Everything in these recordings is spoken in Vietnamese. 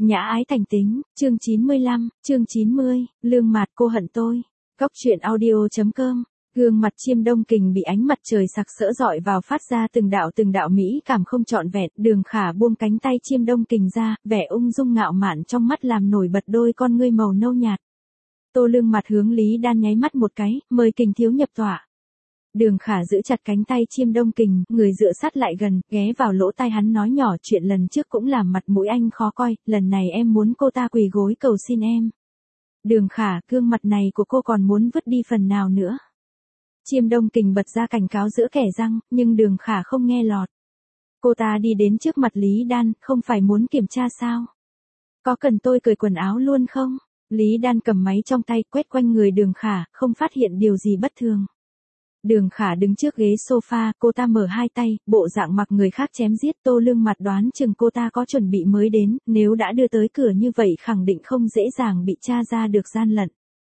Nhã ái thành tính, chương 95, chương 90, lương mạt cô hận tôi. Góc truyện audio.com. Gương mặt Chiêm Đông Kình bị ánh mặt trời sặc sỡ rọi vào phát ra từng đạo mỹ cảm không trọn vẹn. Đường Khả buông cánh tay Chiêm Đông Kình ra, vẻ ung dung ngạo mạn trong mắt làm nổi bật đôi con ngươi màu nâu nhạt. Tô Lương Mạt hướng Lý Đan nháy mắt một cái, mời Kình thiếu nhập tọa. Đường Khả giữ chặt cánh tay Chiêm Đông Kình, người dựa sát lại gần, ghé vào lỗ tai hắn nói nhỏ, chuyện lần trước cũng làm mặt mũi anh khó coi, lần này em muốn cô ta quỳ gối cầu xin em. Đường Khả, gương mặt này của cô còn muốn vứt đi phần nào nữa. Chiêm Đông Kình bật ra cảnh cáo giữa kẻ răng, nhưng Đường Khả không nghe lọt. Cô ta đi đến trước mặt Lý Đan, không phải muốn kiểm tra sao? Có cần tôi cởi quần áo luôn không? Lý Đan cầm máy trong tay quét quanh người Đường Khả, không phát hiện điều gì bất thường. Đường Khả đứng trước ghế sofa, cô ta mở hai tay, bộ dạng mặc người khác chém giết. Tô Lương Mạt đoán chừng cô ta có chuẩn bị mới đến, nếu đã đưa tới cửa như vậy khẳng định không dễ dàng bị tra ra được gian lận.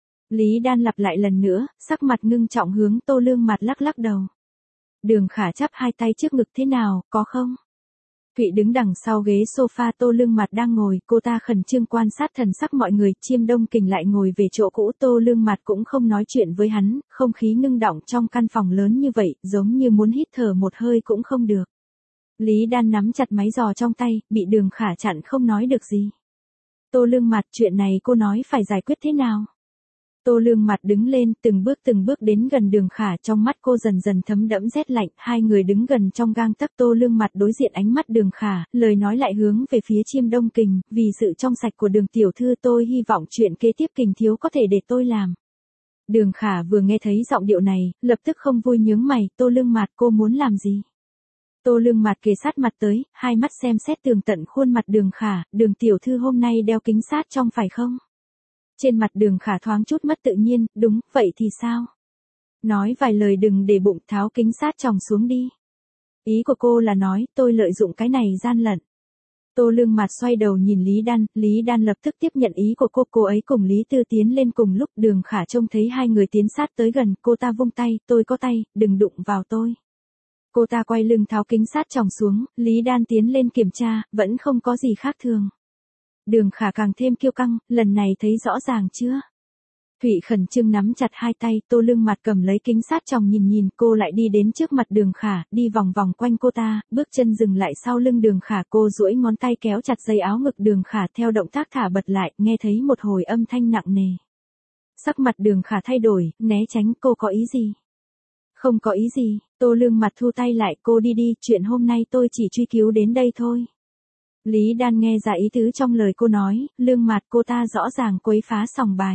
Lý Đan lặp lại lần nữa, sắc mặt ngưng trọng hướng Tô Lương Mạt lắc lắc đầu. Đường Khả chắp hai tay trước ngực, thế nào, có không? Thụy đứng đằng sau ghế sofa, Tô Lương Mạt đang ngồi, cô ta khẩn trương quan sát thần sắc mọi người. Chiêm Đông Kình lại ngồi về chỗ cũ, Tô Lương Mạt cũng không nói chuyện với hắn, không khí ngưng đọng trong căn phòng lớn như vậy, giống như muốn hít thở một hơi cũng không được. Lý Đan nắm chặt máy giò trong tay, bị Đường Khả chặn không nói được gì. Tô Lương Mạt, chuyện này cô nói phải giải quyết thế nào? Tô Lương Mạt đứng lên, từng bước đến gần Đường Khả, trong mắt cô dần dần thấm đẫm rét lạnh, hai người đứng gần trong gang tấc. Tô Lương Mạt đối diện ánh mắt Đường Khả, lời nói lại hướng về phía Chiêm Đông Kình, vì sự trong sạch của Đường tiểu thư tôi hy vọng chuyện kế tiếp Kình thiếu có thể để tôi làm. Đường Khả vừa nghe thấy giọng điệu này, lập tức không vui nhướng mày, Tô Lương Mạt cô muốn làm gì? Tô Lương Mạt kề sát mặt tới, hai mắt xem xét tường tận khuôn mặt Đường Khả, Đường tiểu thư hôm nay đeo kính sát trong phải không? Trên mặt Đường Khả thoáng chút mất tự nhiên, đúng, vậy thì sao? Nói vài lời đừng để bụng, tháo kính sát tròng xuống đi. Ý của cô là nói, tôi lợi dụng cái này gian lận. Tô Lương Mạt xoay đầu nhìn Lý Đan lập tức tiếp nhận ý của cô ấy cùng Lý Tư tiến lên cùng lúc. Đường Khả trông thấy hai người tiến sát tới gần, cô ta vung tay, tôi có tay, đừng đụng vào tôi. Cô ta quay lưng tháo kính sát tròng xuống, Lý Đan tiến lên kiểm tra, vẫn không có gì khác thường. Đường Khả càng thêm kiêu căng, lần này thấy rõ ràng chưa? Thụy khẩn trương nắm chặt hai tay, Tô Lương Mạt cầm lấy kính sát tròng nhìn, cô lại đi đến trước mặt Đường Khả, đi vòng vòng quanh cô ta, bước chân dừng lại sau lưng Đường Khả, cô duỗi ngón tay kéo chặt dây áo ngực Đường Khả, theo động tác thả bật lại, nghe thấy một hồi âm thanh nặng nề. Sắc mặt Đường Khả thay đổi, né tránh. Cô có ý gì? Không có ý gì. Tô Lương Mạt thu tay lại, cô đi, chuyện hôm nay tôi chỉ truy cứu đến đây thôi. Lý Đan nghe ra ý tứ trong lời cô nói, Lương Mạt cô ta rõ ràng quấy phá sòng bài.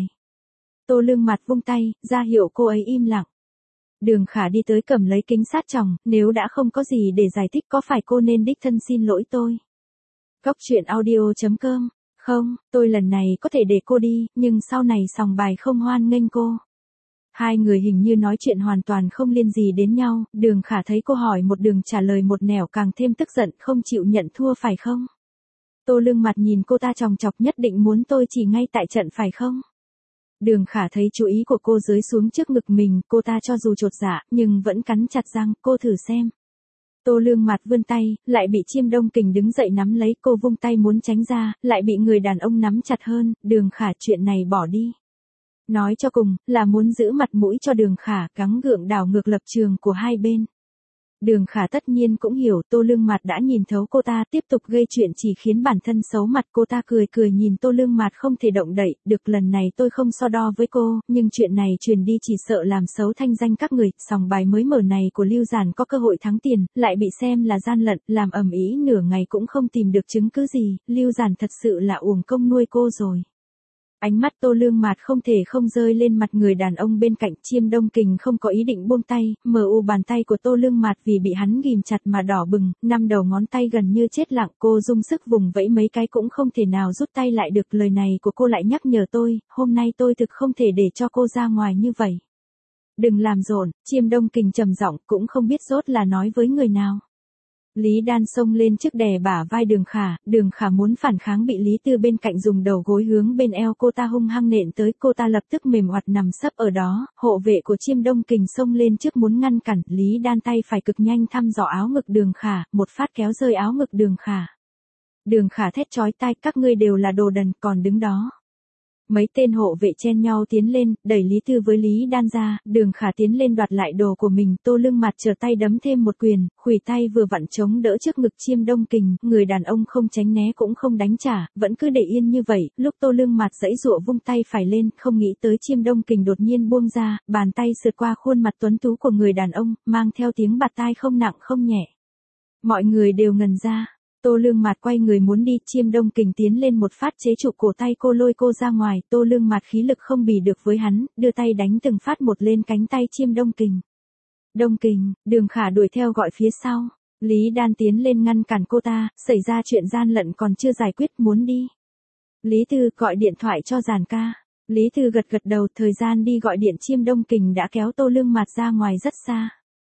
Tô Lương Mạt vung tay, ra hiệu cô ấy im lặng. Đường Khả đi tới cầm lấy kính sát tròng, nếu đã không có gì để giải thích có phải cô nên đích thân xin lỗi tôi? Góc truyện audio.com. Không, tôi lần này có thể để cô đi, nhưng sau này sòng bài không hoan nghênh cô. Hai người hình như nói chuyện hoàn toàn không liên gì đến nhau, Đường Khả thấy cô hỏi một đường trả lời một nẻo càng thêm tức giận, không chịu nhận thua phải không? Tô Lương Mạt nhìn cô ta chòng chọc, nhất định muốn tôi chỉ ngay tại trận phải không? Đường Khả thấy chú ý của cô rơi xuống trước ngực mình, cô ta cho dù chột dạ, nhưng vẫn cắn chặt răng, cô thử xem. Tô Lương Mạt vươn tay, lại bị Chiêm Đông Kình đứng dậy nắm lấy, cô vung tay muốn tránh ra, lại bị người đàn ông nắm chặt hơn. Đường Khả, chuyện này bỏ đi. Nói cho cùng, là muốn giữ mặt mũi cho Đường Khả, gắng gượng đảo ngược lập trường của hai bên. Đường Khả tất nhiên cũng hiểu Tô Lương Mạt đã nhìn thấu cô ta, tiếp tục gây chuyện chỉ khiến bản thân xấu mặt. Cô ta cười nhìn Tô Lương Mạt không thể động đậy, được lần này tôi không so đo với cô, nhưng chuyện này truyền đi chỉ sợ làm xấu thanh danh các người. Sòng bài mới mở này của Lưu Giản có cơ hội thắng tiền, lại bị xem là gian lận, làm ầm ĩ nửa ngày cũng không tìm được chứng cứ gì, Lưu Giản thật sự là uổng công nuôi cô rồi. Ánh mắt Tô Lương Mạt không thể không rơi lên mặt người đàn ông bên cạnh. Chiêm Đông Kình không có ý định buông tay, bàn tay của Tô Lương Mạt vì bị hắn ghìm chặt mà đỏ bừng, năm đầu ngón tay gần như chết lặng, cô dùng sức vùng vẫy mấy cái cũng không thể nào rút tay lại được. Lời này của cô lại nhắc nhở tôi, hôm nay tôi thực không thể để cho cô ra ngoài như vậy. Đừng làm rộn, Chiêm Đông Kình trầm giọng, cũng không biết rốt là nói với người nào. Lý Đan xông lên trước đè bả vai Đường Khả muốn phản kháng bị Lý Tư bên cạnh dùng đầu gối hướng bên eo cô ta hung hăng nện tới, cô ta lập tức mềm oặt nằm sấp ở đó. Hộ vệ của Chiêm Đông Kình xông lên trước muốn ngăn cản, Lý Đan tay phải cực nhanh thăm dò áo ngực Đường Khả, một phát kéo rơi áo ngực Đường Khả. Đường Khả thét chói tai, các ngươi đều là đồ đần, còn đứng đó. Mấy tên hộ vệ chen nhau tiến lên, đẩy Lý Tư với Lý Đan ra, Đường Khả tiến lên đoạt lại đồ của mình, Tô Lương Mạt trở tay đấm thêm một quyền, khuỷu tay vừa vặn chống đỡ trước ngực Chiêm Đông Kình, người đàn ông không tránh né cũng không đánh trả, vẫn cứ để yên như vậy, lúc Tô Lương Mạt giãy giụa vung tay phải lên, không nghĩ tới Chiêm Đông Kình đột nhiên buông ra, bàn tay sượt qua khuôn mặt tuấn tú của người đàn ông, mang theo tiếng bạt tai không nặng không nhẹ. Mọi người đều ngần ra. Tô Lương Mạt quay người muốn đi, Chiêm Đông Kình tiến lên một phát chế trụ cổ tay cô lôi cô ra ngoài, Tô Lương Mạt khí lực không bì được với hắn, đưa tay đánh từng phát một lên cánh tay Chiêm Đông Kình. Đông Kình, Đường Khả đuổi theo gọi phía sau. Lý Đan tiến lên ngăn cản cô ta, xảy ra chuyện gian lận còn chưa giải quyết muốn đi. Lý Tư gọi điện thoại cho Giản ca. Lý Tư gật gật đầu, thời gian đi gọi điện Chiêm Đông Kình đã kéo Tô Lương Mạt ra ngoài rất xa.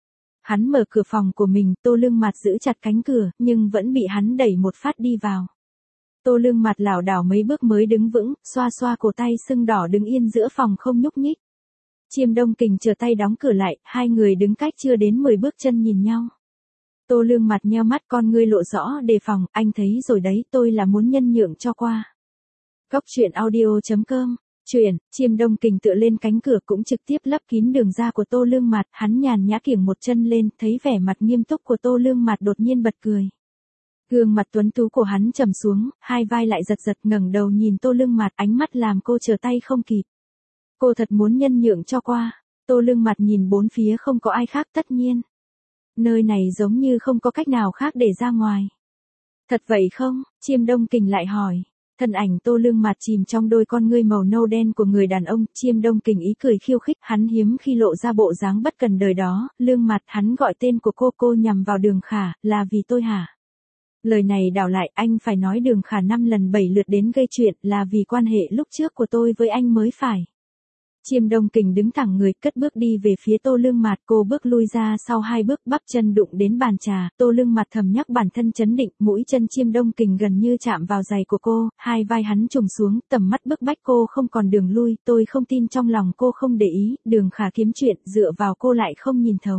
Hắn mở cửa phòng của mình, Tô Lương Mạt giữ chặt cánh cửa, nhưng vẫn bị hắn đẩy một phát đi vào. Tô Lương Mạt lảo đảo mấy bước mới đứng vững, xoa xoa cổ tay sưng đỏ đứng yên giữa phòng không nhúc nhích. Chiêm Đông Kình trở tay đóng cửa lại, hai người đứng cách chưa đến 10 bước chân nhìn nhau. Tô Lương Mạt nheo mắt, con ngươi lộ rõ đề phòng, anh thấy rồi đấy, tôi là muốn nhân nhượng cho qua. Cốc truyện audio.com. Chuyện, Chiêm Đông Kình tựa lên cánh cửa cũng trực tiếp lấp kín đường ra của Tô Lương Mạt, hắn nhàn nhã kiểng một chân lên, thấy vẻ mặt nghiêm túc của Tô Lương Mạt đột nhiên bật cười. Gương mặt tuấn tú của hắn trầm xuống, hai vai lại giật giật, ngẩng đầu nhìn Tô Lương Mạt, ánh mắt làm cô trở tay không kịp. Cô thật muốn nhân nhượng cho qua. Tô Lương Mạt nhìn bốn phía không có ai khác, tất nhiên. Nơi này giống như không có cách nào khác để ra ngoài. Thật vậy không? Chiêm Đông Kình lại hỏi. Thân ảnh Tô Lương Mạt chìm trong đôi con ngươi màu nâu đen của người đàn ông, Chiêm Đông Kình ý cười khiêu khích, hắn hiếm khi lộ ra bộ dáng bất cần đời đó, Lương Mạt, hắn gọi tên của cô nhằm vào Đường Khả, là vì tôi hả? Lời này đảo lại, anh phải nói Đường Khả 5 lần 7 lượt đến gây chuyện, là vì quan hệ lúc trước của tôi với anh mới phải. Chiêm Đông Kình đứng thẳng người, cất bước đi về phía Tô Lương Mạt, cô bước lui ra sau 2 bước, bắp chân đụng đến bàn trà, Tô Lương Mạt thầm nhắc bản thân trấn định, mũi chân Chiêm Đông Kình gần như chạm vào giày của cô, hai vai hắn trùng xuống, tầm mắt bức bách cô không còn đường lui, tôi không tin trong lòng cô không để ý, Đường Khả kiếm chuyện, dựa vào cô lại không nhìn thấu.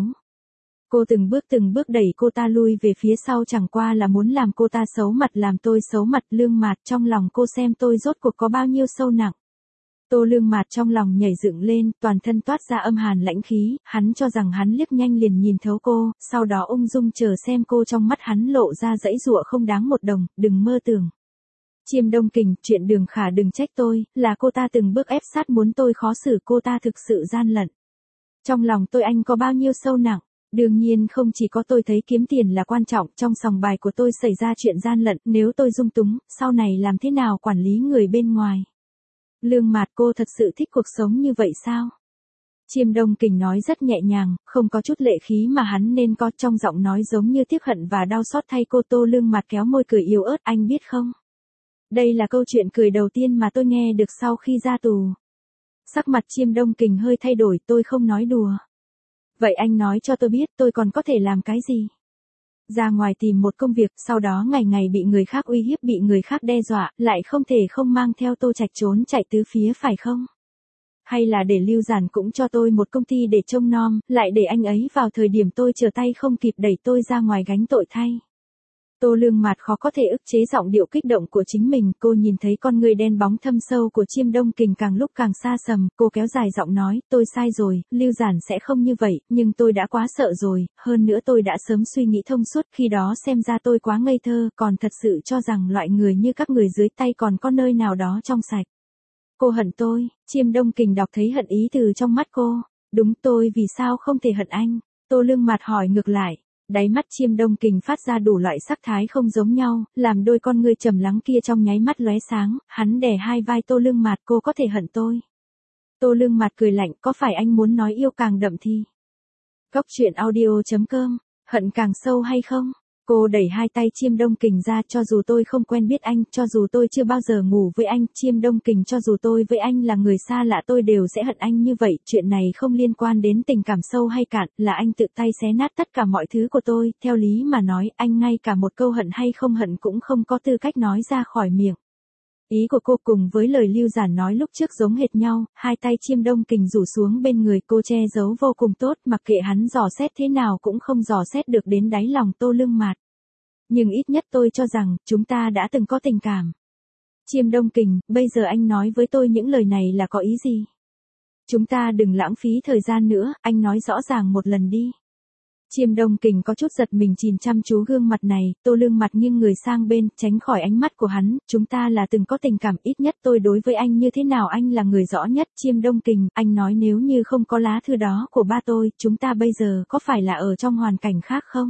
Cô từng bước đẩy cô ta lui về phía sau, chẳng qua là muốn làm cô ta xấu mặt, làm tôi xấu mặt. Lương Mạt, trong lòng cô xem tôi rốt cuộc có bao nhiêu sâu nặng. Tô Lương Mạt trong lòng nhảy dựng lên, toàn thân toát ra âm hàn lãnh khí, hắn cho rằng hắn liếc nhanh liền nhìn thấu cô, sau đó ung dung chờ xem cô, trong mắt hắn lộ ra dãy dụa không đáng một đồng, đừng mơ tưởng. Chiêm Đông Kình, chuyện Đường Khả đừng trách tôi, là cô ta từng bước ép sát muốn tôi khó xử, cô ta thực sự gian lận. Trong lòng tôi anh có bao nhiêu sâu nặng. Đương nhiên không chỉ có tôi thấy kiếm tiền là quan trọng, trong sòng bài của tôi xảy ra chuyện gian lận, nếu tôi dung túng, sau này làm thế nào quản lý người bên ngoài. Lương Mạt, cô thật sự thích cuộc sống như vậy sao? Chiêm Đông Kình nói rất nhẹ nhàng, không có chút lệ khí mà hắn nên có, trong giọng nói giống như tiếc hận và đau xót thay cô. Tô Lương Mạt kéo môi cười yếu ớt, anh biết không? Đây là câu chuyện cười đầu tiên mà tôi nghe được sau khi ra tù. Sắc mặt Chiêm Đông Kình hơi thay đổi, tôi không nói đùa. Vậy anh nói cho tôi biết tôi còn có thể làm cái gì? Ra ngoài tìm một công việc, sau đó ngày ngày bị người khác uy hiếp, bị người khác đe dọa, lại không thể không mang theo Tô Trạch trốn chạy tứ phía phải không? Hay là để Lưu Giản cũng cho tôi một công ty để trông nom, lại để anh ấy vào thời điểm tôi trở tay không kịp đẩy tôi ra ngoài gánh tội thay? Tô Lương Mạt khó có thể ức chế giọng điệu kích động của chính mình, cô nhìn thấy con người đen bóng thâm sâu của Chiêm Đông Kình càng lúc càng xa sầm, cô kéo dài giọng nói, tôi sai rồi, Lưu Giản sẽ không như vậy, nhưng tôi đã quá sợ rồi, hơn nữa tôi đã sớm suy nghĩ thông suốt, khi đó xem ra tôi quá ngây thơ, còn thật sự cho rằng loại người như các người dưới tay còn có nơi nào đó trong sạch. Cô hận tôi. Chiêm Đông Kình đọc thấy hận ý từ trong mắt cô. Đúng, tôi vì sao không thể hận anh? Tô Lương Mạt hỏi ngược lại. Đáy mắt Chiêm Đông Kình phát ra đủ loại sắc thái không giống nhau, làm đôi con ngươi trầm lắng kia trong nháy mắt lóe sáng, hắn đè hai vai Tô Lương Mạt, cô có thể hận tôi. Tô Lương Mạt cười lạnh, có phải anh muốn nói yêu càng đậm thì? Cốc truyện audio.com, hận càng sâu hay không? Cô đẩy hai tay Chiêm Đông Kình ra, cho dù tôi không quen biết anh, cho dù tôi chưa bao giờ ngủ với anh, Chiêm Đông Kình, cho dù tôi với anh là người xa lạ tôi đều sẽ hận anh như vậy, chuyện này không liên quan đến tình cảm sâu hay cạn, là anh tự tay xé nát tất cả mọi thứ của tôi, theo lý mà nói, anh ngay cả một câu hận hay không hận cũng không có tư cách nói ra khỏi miệng. Ý của cô cùng với lời Lưu Giản nói lúc trước giống hệt nhau, hai tay Chiêm Đông Kình rủ xuống bên người, cô che giấu vô cùng tốt, mặc kệ hắn dò xét thế nào cũng không dò xét được đến đáy lòng Tô Lương Mạt. nhưng ít nhất tôi cho rằng, chúng ta đã từng có tình cảm. Chiêm Đông Kình, bây giờ anh nói với tôi những lời này là có ý gì? Chúng ta đừng lãng phí thời gian nữa, anh nói rõ ràng một lần đi. Chiêm Đông Kình có chút giật mình nhìn chăm chú gương mặt này, Tô Lương mặt nghiêng người sang bên, tránh khỏi ánh mắt của hắn, chúng ta là từng có tình cảm, ít nhất tôi đối với anh như thế nào anh là người rõ nhất. Chiêm Đông Kình, anh nói nếu như không có lá thư đó của ba tôi, chúng ta bây giờ có phải là ở trong hoàn cảnh khác không?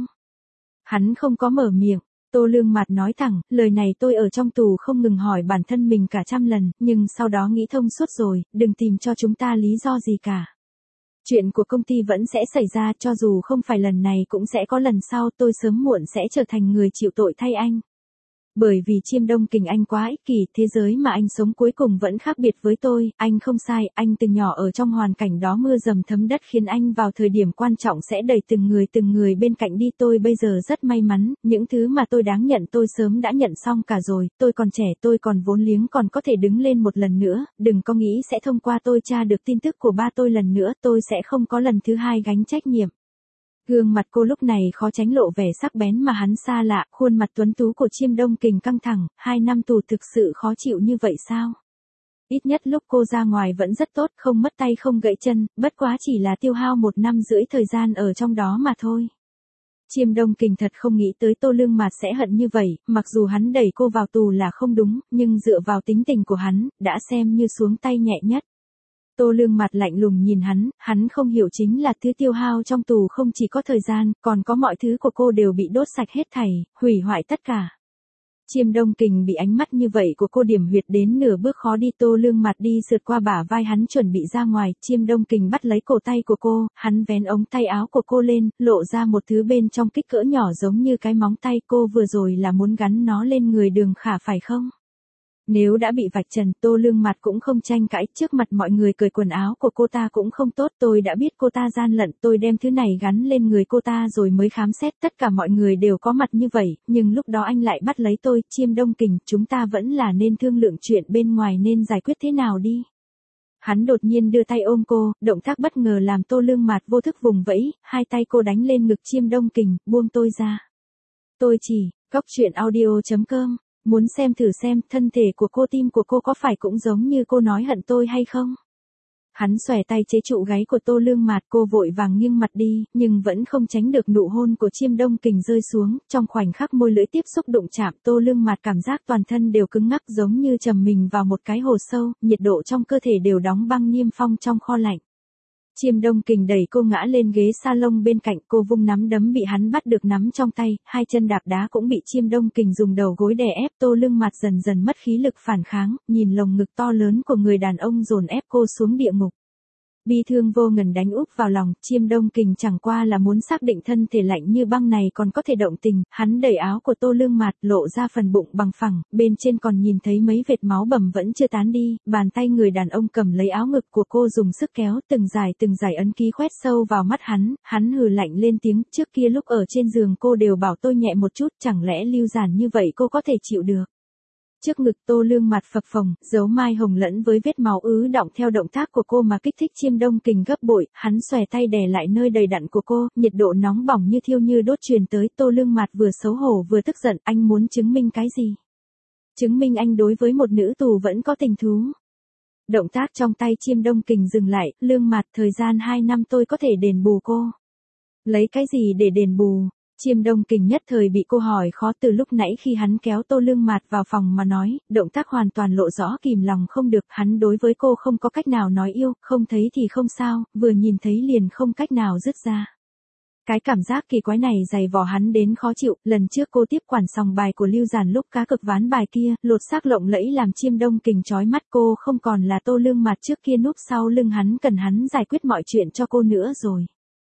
Hắn không có mở miệng. Tô Lương mặt nói thẳng, lời này tôi ở trong tù không ngừng hỏi bản thân mình cả trăm lần, nhưng sau đó nghĩ thông suốt rồi, đừng tìm cho chúng ta lý do gì cả. Chuyện của công ty vẫn sẽ xảy ra, cho dù không phải lần này cũng sẽ có lần sau, tôi sớm muộn sẽ trở thành người chịu tội thay anh. Bởi vì Chiêm Đông Kình anh quá ích kỷ, thế giới mà anh sống cuối cùng vẫn khác biệt với tôi, anh không sai, anh từ nhỏ ở trong hoàn cảnh đó mưa dầm thấm đất khiến anh vào thời điểm quan trọng sẽ đẩy từng người bên cạnh đi. Tôi bây giờ rất may mắn, những thứ mà tôi đáng nhận tôi sớm đã nhận xong cả rồi, tôi còn trẻ, tôi còn vốn liếng, còn có thể đứng lên một lần nữa, đừng có nghĩ sẽ thông qua tôi tra được tin tức của ba tôi lần nữa, tôi sẽ không có lần thứ hai gánh trách nhiệm. Gương mặt cô lúc này khó tránh lộ vẻ sắc bén mà hắn xa lạ, khuôn mặt tuấn tú của Chiêm Đông Kình căng thẳng, 2 năm tù thực sự khó chịu như vậy sao? Ít nhất lúc cô ra ngoài vẫn rất tốt, không mất tay không gãy chân, bất quá chỉ là tiêu hao 1 năm rưỡi thời gian ở trong đó mà thôi. Chiêm Đông Kình thật không nghĩ tới Tô Lương Mạt sẽ hận như vậy, mặc dù hắn đẩy cô vào tù là không đúng, nhưng dựa vào tính tình của hắn, đã xem như xuống tay nhẹ nhất. Tô Lương mặt lạnh lùng nhìn hắn không hiểu chính là thứ tiêu hao trong tù không chỉ có thời gian, còn có mọi thứ của cô đều bị đốt sạch hết thảy, hủy hoại tất cả. Chiêm Đông Kình bị ánh mắt như vậy của cô điểm huyệt đến nửa bước khó đi. Tô Lương mặt đi sượt qua bả vai hắn chuẩn bị ra ngoài, Chiêm Đông Kình bắt lấy cổ tay của cô, hắn vén ống tay áo của cô lên, lộ ra một thứ bên trong kích cỡ nhỏ giống như cái móng tay. Cô vừa rồi là muốn gắn nó lên người Đường Khả phải không? Nếu đã bị vạch trần, Tô Lương mặt cũng không tranh cãi, trước mặt mọi người cởi quần áo của cô ta cũng không tốt, tôi đã biết cô ta gian lận, tôi đem thứ này gắn lên người cô ta rồi mới khám xét, tất cả mọi người đều có mặt như vậy, nhưng lúc đó anh lại bắt lấy tôi. Chiêm Đông Kình, chúng ta vẫn là nên thương lượng chuyện bên ngoài nên giải quyết thế nào đi. Hắn đột nhiên đưa tay ôm cô, động tác bất ngờ làm Tô Lương mặt vô thức vùng vẫy, hai tay cô đánh lên ngực Chiêm Đông Kình, buông tôi ra. Tôi chỉ, goctruyện.audio.com muốn xem thử xem thân thể của cô, tim của cô có phải cũng giống như cô nói hận tôi hay không? Hắn xòe tay chế trụ gáy của Tô Lương Mạt, cô vội vàng nghiêng mặt đi, nhưng vẫn không tránh được nụ hôn của Chiêm Đông Kình rơi xuống, trong khoảnh khắc môi lưỡi tiếp xúc đụng chạm, Tô Lương Mạt cảm giác toàn thân đều cứng ngắc giống như trầm mình vào một cái hồ sâu, nhiệt độ trong cơ thể đều đóng băng niêm phong trong kho lạnh. Chiêm Đông Kình đẩy cô ngã lên ghế salon bên cạnh, cô vung nắm đấm bị hắn bắt được nắm trong tay, hai chân đạp đá cũng bị Chiêm Đông Kình dùng đầu gối đè ép. Tô Lương mặt dần dần mất khí lực phản kháng, nhìn lồng ngực to lớn của người đàn ông dồn ép cô xuống địa ngục. Bi thương vô ngần đánh úp vào lòng, Chiêm Đông Kình chẳng qua là muốn xác định thân thể lạnh như băng này còn có thể động tình, hắn đẩy áo của Tô Lương Mạt lộ ra phần bụng bằng phẳng, bên trên còn nhìn thấy mấy vệt máu bầm vẫn chưa tán đi, bàn tay người đàn ông cầm lấy áo ngực của cô dùng sức kéo, từng dài ấn ký khoét sâu vào mắt hắn hừ lạnh lên tiếng, trước kia lúc ở trên giường cô đều bảo tôi nhẹ một chút, chẳng lẽ lưu giản như vậy cô có thể chịu được. Trước ngực Tô Lương mặt phập phồng, dấu mai hồng lẫn với vết máu ứ đọng theo động tác của cô mà kích thích Chiêm Đông Kình gấp bội, hắn xòe tay đè lại nơi đầy đặn của cô, nhiệt độ nóng bỏng như thiêu như đốt truyền tới. Tô Lương mặt vừa xấu hổ vừa tức giận, anh muốn chứng minh cái gì? Chứng minh anh đối với một nữ tù vẫn có tình thú. Động tác trong tay Chiêm Đông Kình dừng lại, Lương mặt, thời gian 2 năm tôi có thể đền bù cô. Lấy cái gì để đền bù? Chiêm Đông Kình nhất thời bị cô hỏi khó, từ lúc nãy khi hắn kéo Tô Lương Mạt vào phòng mà nói, động tác hoàn toàn lộ rõ kìm lòng không được, hắn đối với cô không có cách nào nói yêu, không thấy thì không sao, vừa nhìn thấy liền không cách nào dứt ra. Cái cảm giác kỳ quái này dày vò hắn đến khó chịu, lần trước cô tiếp quản sòng bài của Lưu Giản lúc cá cược ván bài kia, lột xác lộng lẫy làm Chiêm Đông Kình chói mắt, cô không còn là Tô Lương Mạt trước kia núp sau lưng hắn cần hắn giải quyết mọi chuyện cho cô nữa rồi.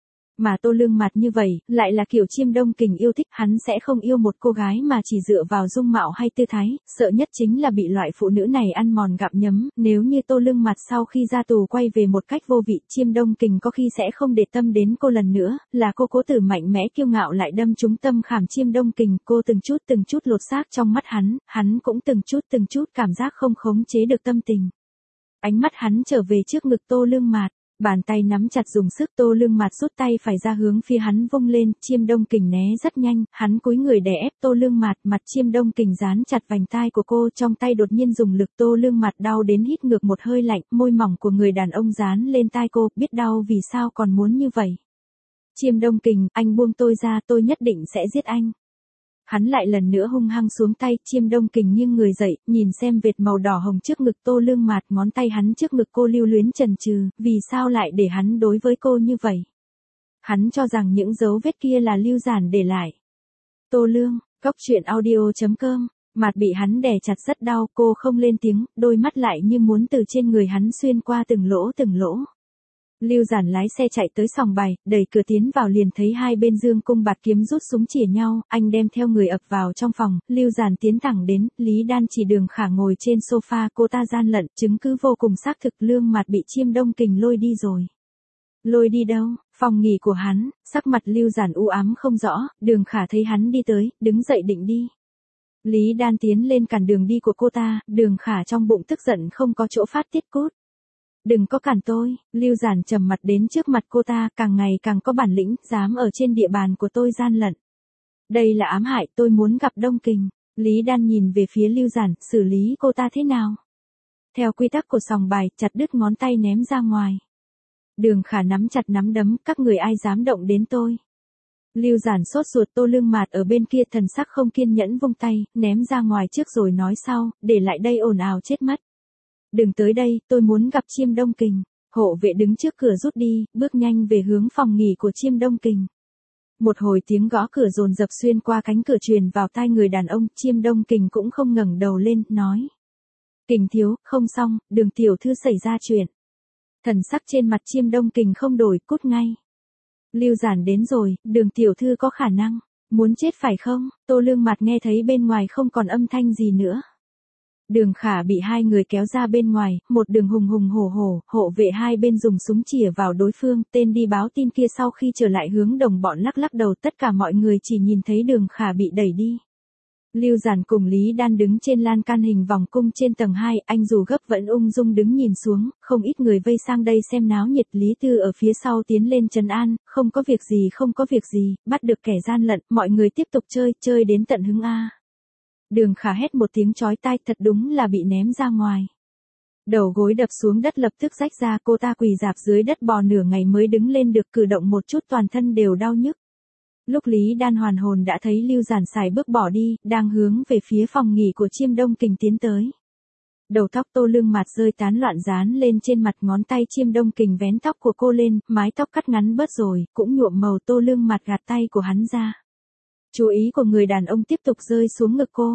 Mà Tô Lương mặt như vậy, lại là kiểu Chiêm Đông Kình yêu thích, hắn sẽ không yêu một cô gái mà chỉ dựa vào dung mạo hay tư thái, sợ nhất chính là bị loại phụ nữ này ăn mòn gặm nhấm, nếu như Tô Lương mặt sau khi ra tù quay về một cách vô vị, Chiêm Đông Kình có khi sẽ không để tâm đến cô lần nữa, là cô cố tử mạnh mẽ kiêu ngạo lại đâm trúng tâm khảm Chiêm Đông Kình, cô từng chút lột xác trong mắt hắn cũng từng chút cảm giác không khống chế được tâm tình. Ánh mắt hắn trở về trước ngực Tô Lương Mạt. Bàn tay nắm chặt dùng sức, Tô Lương Mạt rút tay phải ra hướng phía hắn vung lên, Chiêm Đông Kình né rất nhanh, hắn cúi người đè ép Tô Lương Mạt, mặt Chiêm Đông Kình dán chặt vành tai của cô, trong tay đột nhiên dùng lực, Tô Lương Mạt đau đến hít ngược một hơi lạnh, môi mỏng của người đàn ông dán lên tai cô, biết đau vì sao còn muốn như vậy. Chiêm Đông Kình, anh buông tôi ra, tôi nhất định sẽ giết anh. Hắn lại lần nữa hung hăng xuống tay, Chiêm Đông Kình nghiêng người dậy, nhìn xem vệt màu đỏ hồng trước ngực Tô Lương Mạt, ngón tay hắn trước ngực cô lưu luyến chần chừ, vì sao lại để hắn đối với cô như vậy? Hắn cho rằng những dấu vết kia là Lưu Giản để lại. Tô Lương, Cốc Truyện Audio.com, Mạt bị hắn đè chặt rất đau, cô không lên tiếng, đôi mắt lại như muốn từ trên người hắn xuyên qua từng lỗ từng lỗ. Lưu Giản lái xe chạy tới sòng bài, đẩy cửa tiến vào liền thấy hai bên dương cung bạt kiếm rút súng chỉa nhau, anh đem theo người ập vào trong phòng, Lưu Giản tiến thẳng đến, Lý Đan chỉ Đường Khả ngồi trên sofa, cô ta gian lận, chứng cứ vô cùng xác thực, Lương Mạt bị Chiêm Đông Kình lôi đi rồi. Lôi đi đâu? Phòng nghỉ của hắn, sắc mặt Lưu Giản u ám không rõ, Đường Khả thấy hắn đi tới, đứng dậy định đi. Lý Đan tiến lên cản đường đi của cô ta, Đường Khả trong bụng tức giận không có chỗ phát tiết cốt. Đừng có cản tôi, Lưu Giản trầm mặt đến trước mặt cô ta, càng ngày càng có bản lĩnh, dám ở trên địa bàn của tôi gian lận. Đây là ám hại, tôi muốn gặp Đông Kình. Lý Đan nhìn về phía Lưu Giản, xử lý cô ta thế nào? Theo quy tắc của sòng bài, chặt đứt ngón tay ném ra ngoài. Đường Khả nắm chặt nắm đấm, các người ai dám động đến tôi? Lưu Giản sốt ruột, Tô Lương Mạt ở bên kia thần sắc không kiên nhẫn vung tay, ném ra ngoài trước rồi nói sau, để lại đây ồn ào chết mất. Đừng tới đây, tôi muốn gặp Chiêm Đông Kình. Hộ vệ đứng trước cửa rút đi, bước nhanh về hướng phòng nghỉ của Chiêm Đông Kình. Một hồi tiếng gõ cửa dồn dập xuyên qua cánh cửa truyền vào tai người đàn ông, Chiêm Đông Kình cũng không ngẩng đầu lên, nói. Kình thiếu, không xong, Đường tiểu thư xảy ra chuyện. Thần sắc trên mặt Chiêm Đông Kình không đổi, cút ngay. Lưu Giản đến rồi, Đường tiểu thư có khả năng. Muốn chết phải không? Tô Lương Mạt nghe thấy bên ngoài không còn âm thanh gì nữa. Đường Khả bị hai người kéo ra bên ngoài, một đường hùng hùng hổ hổ, hộ vệ hai bên dùng súng chĩa vào đối phương, tên đi báo tin kia sau khi trở lại hướng đồng bọn lắc lắc đầu, tất cả mọi người chỉ nhìn thấy Đường Khả bị đẩy đi. Lưu Giản cùng Lý Đan đứng trên lan can hình vòng cung trên tầng 2, anh dù gấp vẫn ung dung đứng nhìn xuống, không ít người vây sang đây xem náo nhiệt, Lý Tư ở phía sau tiến lên trấn an, không có việc gì không có việc gì, bắt được kẻ gian lận, mọi người tiếp tục chơi, chơi đến tận hứng a. Đường Khả hét một tiếng chói tai, thật đúng là bị ném ra ngoài. Đầu gối đập xuống đất lập tức rách ra, cô ta quỳ rạp dưới đất bò nửa ngày mới đứng lên được, cử động một chút toàn thân đều đau nhức. Lúc Lý Đan hoàn hồn đã thấy Lưu Giản xài bước bỏ đi, đang hướng về phía phòng nghỉ của Chiêm Đông Kình tiến tới. Đầu tóc Tô Lương Mạt rơi tán loạn dán lên trên mặt, ngón tay Chiêm Đông Kình vén tóc của cô lên, mái tóc cắt ngắn bớt rồi, cũng nhuộm màu, Tô Lương Mạt gạt tay của hắn ra. Chú ý của người đàn ông tiếp tục rơi xuống ngực cô.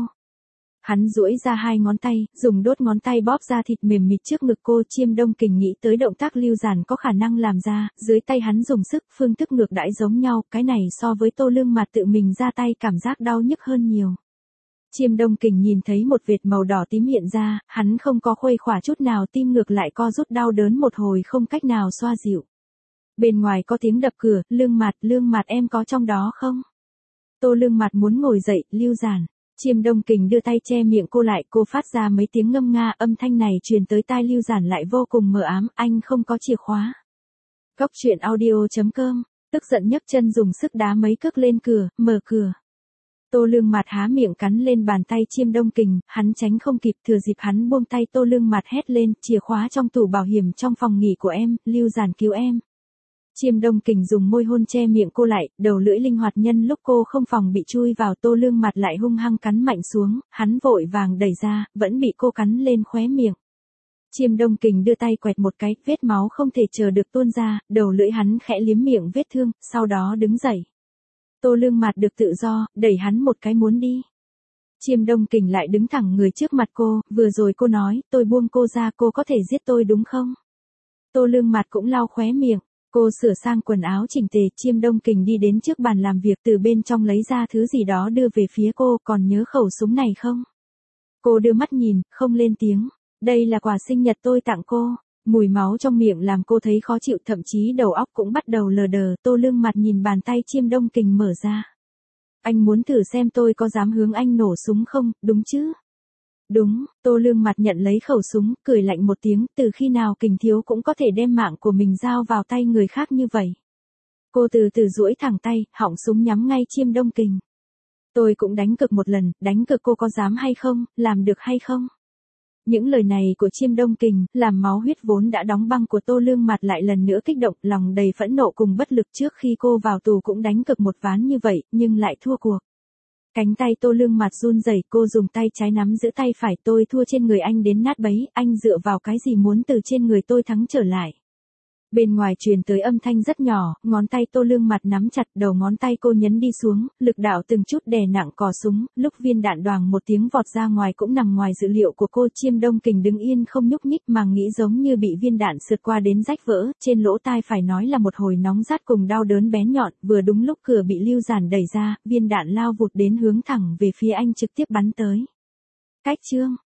Hắn duỗi ra hai ngón tay, dùng đốt ngón tay bóp ra thịt mềm mịt trước ngực cô. Chiêm Đông Kình nghĩ tới động tác Lưu Giản có khả năng làm ra, dưới tay hắn dùng sức, phương thức ngược đãi giống nhau, cái này so với Tô Lương Mạt tự mình ra tay cảm giác đau nhức hơn nhiều. Chiêm Đông Kình nhìn thấy một vệt màu đỏ tím hiện ra, hắn không có khuây khỏa chút nào, tim ngược lại co rút đau đớn một hồi không cách nào xoa dịu. Bên ngoài có tiếng đập cửa, Lương Mạt em có trong đó không? Tô Lương Mạt muốn ngồi dậy, Lưu Giản. Chiêm Đông Kình đưa tay che miệng cô lại, cô phát ra mấy tiếng ngâm nga, âm thanh này truyền tới tai Lưu Giản lại vô cùng mờ ám, anh không có chìa khóa. Cốc Truyện Audio.com, tức giận nhấc chân dùng sức đá mấy cước lên cửa, mở cửa. Tô Lương Mạt há miệng cắn lên bàn tay Chiêm Đông Kình, hắn tránh không kịp, thừa dịp hắn buông tay Tô Lương Mạt hét lên, chìa khóa trong tủ bảo hiểm trong phòng nghỉ của em, Lưu Giản cứu em. Chiêm Đông Kình dùng môi hôn che miệng cô lại, đầu lưỡi linh hoạt nhân lúc cô không phòng bị chui vào, Tô Lương Mạt lại hung hăng cắn mạnh xuống, hắn vội vàng đẩy ra, vẫn bị cô cắn lên khóe miệng. Chiêm Đông Kình đưa tay quẹt một cái, vết máu không thể chờ được tuôn ra, đầu lưỡi hắn khẽ liếm miệng vết thương, sau đó đứng dậy. Tô Lương Mạt được tự do, đẩy hắn một cái muốn đi. Chiêm Đông Kình lại đứng thẳng người trước mặt cô, vừa rồi cô nói, tôi buông cô ra, cô có thể giết tôi đúng không? Tô Lương Mạt cũng lau khóe miệng. Cô sửa sang quần áo chỉnh tề, Chiêm Đông Kình đi đến trước bàn làm việc, từ bên trong lấy ra thứ gì đó đưa về phía cô, còn nhớ khẩu súng này không? Cô đưa mắt nhìn, không lên tiếng. Đây là quà sinh nhật tôi tặng cô. Mùi máu trong miệng làm cô thấy khó chịu, thậm chí đầu óc cũng bắt đầu lờ đờ. Tô Lương Mạt nhìn bàn tay Chiêm Đông Kình mở ra. Anh muốn thử xem tôi có dám hướng anh nổ súng không, đúng chứ? Đúng, Tô Lương mặt nhận lấy khẩu súng, cười lạnh một tiếng, từ khi nào Kình thiếu cũng có thể đem mạng của mình giao vào tay người khác như vậy. Cô từ từ duỗi thẳng tay, họng súng nhắm ngay Chiêm Đông Kình. Tôi cũng đánh cược một lần, đánh cược cô có dám hay không, làm được hay không? Những lời này của Chiêm Đông Kình, làm máu huyết vốn đã đóng băng của Tô Lương mặt lại lần nữa kích động, lòng đầy phẫn nộ cùng bất lực trước khi cô vào tù cũng đánh cược một ván như vậy, nhưng lại thua cuộc. Cánh tay Tô Lương mặt run rẩy, cô dùng tay trái nắm giữ tay phải, tôi thua trên người anh đến nát bấy, anh dựa vào cái gì muốn từ trên người tôi thắng trở lại. Bên ngoài truyền tới âm thanh rất nhỏ, ngón tay Tô Lương mặt nắm chặt, đầu ngón tay cô nhấn đi xuống, lực đạo từng chút đè nặng cò súng, lúc viên đạn đoàng một tiếng vọt ra ngoài cũng nằm ngoài dự liệu của cô. Chiêm Đông Kình đứng yên không nhúc nhích mà nghĩ giống như bị viên đạn sượt qua đến rách vỡ, trên lỗ tai phải nói là một hồi nóng rát cùng đau đớn bén nhọn, vừa đúng lúc cửa bị Lưu Giản đẩy ra, viên đạn lao vụt đến hướng thẳng về phía anh trực tiếp bắn tới. Cách chương